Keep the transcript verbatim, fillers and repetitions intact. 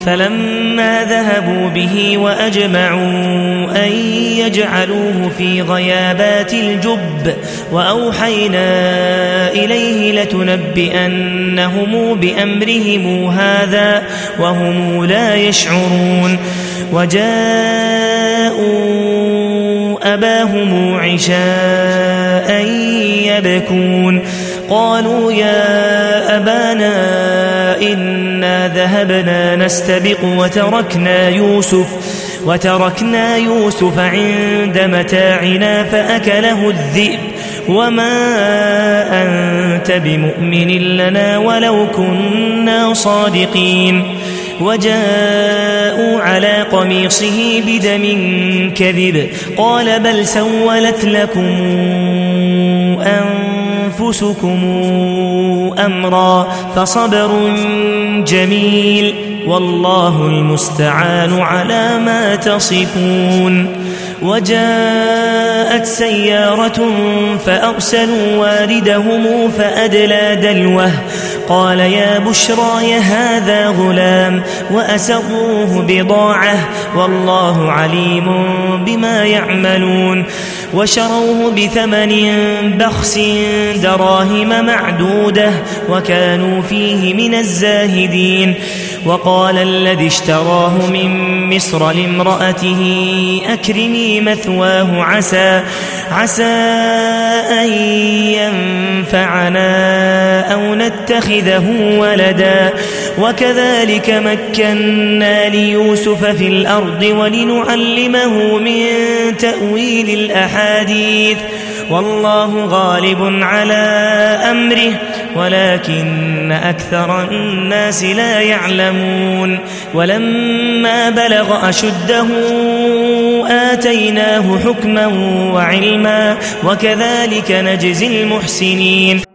فلما ذهبوا به وأجمعوا أن يجعلوه في غيابات الجب وأوحينا إليه لتنبئنهم بأمرهم هذا وهم لا يشعرون. وجاءوا أباهم عشاء يبكون قالوا يا أبانا إنا ذهبنا نستبق وتركنا يوسف وتركنا يوسف عند متاعنا فأكله الذئب وما أنت بمؤمن لنا ولو كنا صادقين. وجاءوا على قميصه بدم كذب قال بل سولت لكم أنفسكم أمرا فصبر جميل والله المستعان على ما تصفون. وجاءت سيارة فأرسلوا واردهم فأدلى دلوه قال يا بشرى هذا غلام وأسروه بضاعة والله عليم بما يعملون. وشروه بثمن بخس دراهم معدودة وكانوا فيه من الزاهدين. وقال الذي اشتراه من مصر لامرأته أكرمي مثواه عسى, عسى أن ينفعنا أو نتخذه ولدا وكذلك مكنا ليوسف في الأرض ولنعلمه من تأويل الأحاديث والله غالب على أمره ولكن أكثر الناس لا يعلمون. ولما بلغ أشده آتيناه حكما وعلما وكذلك نجزي المحسنين.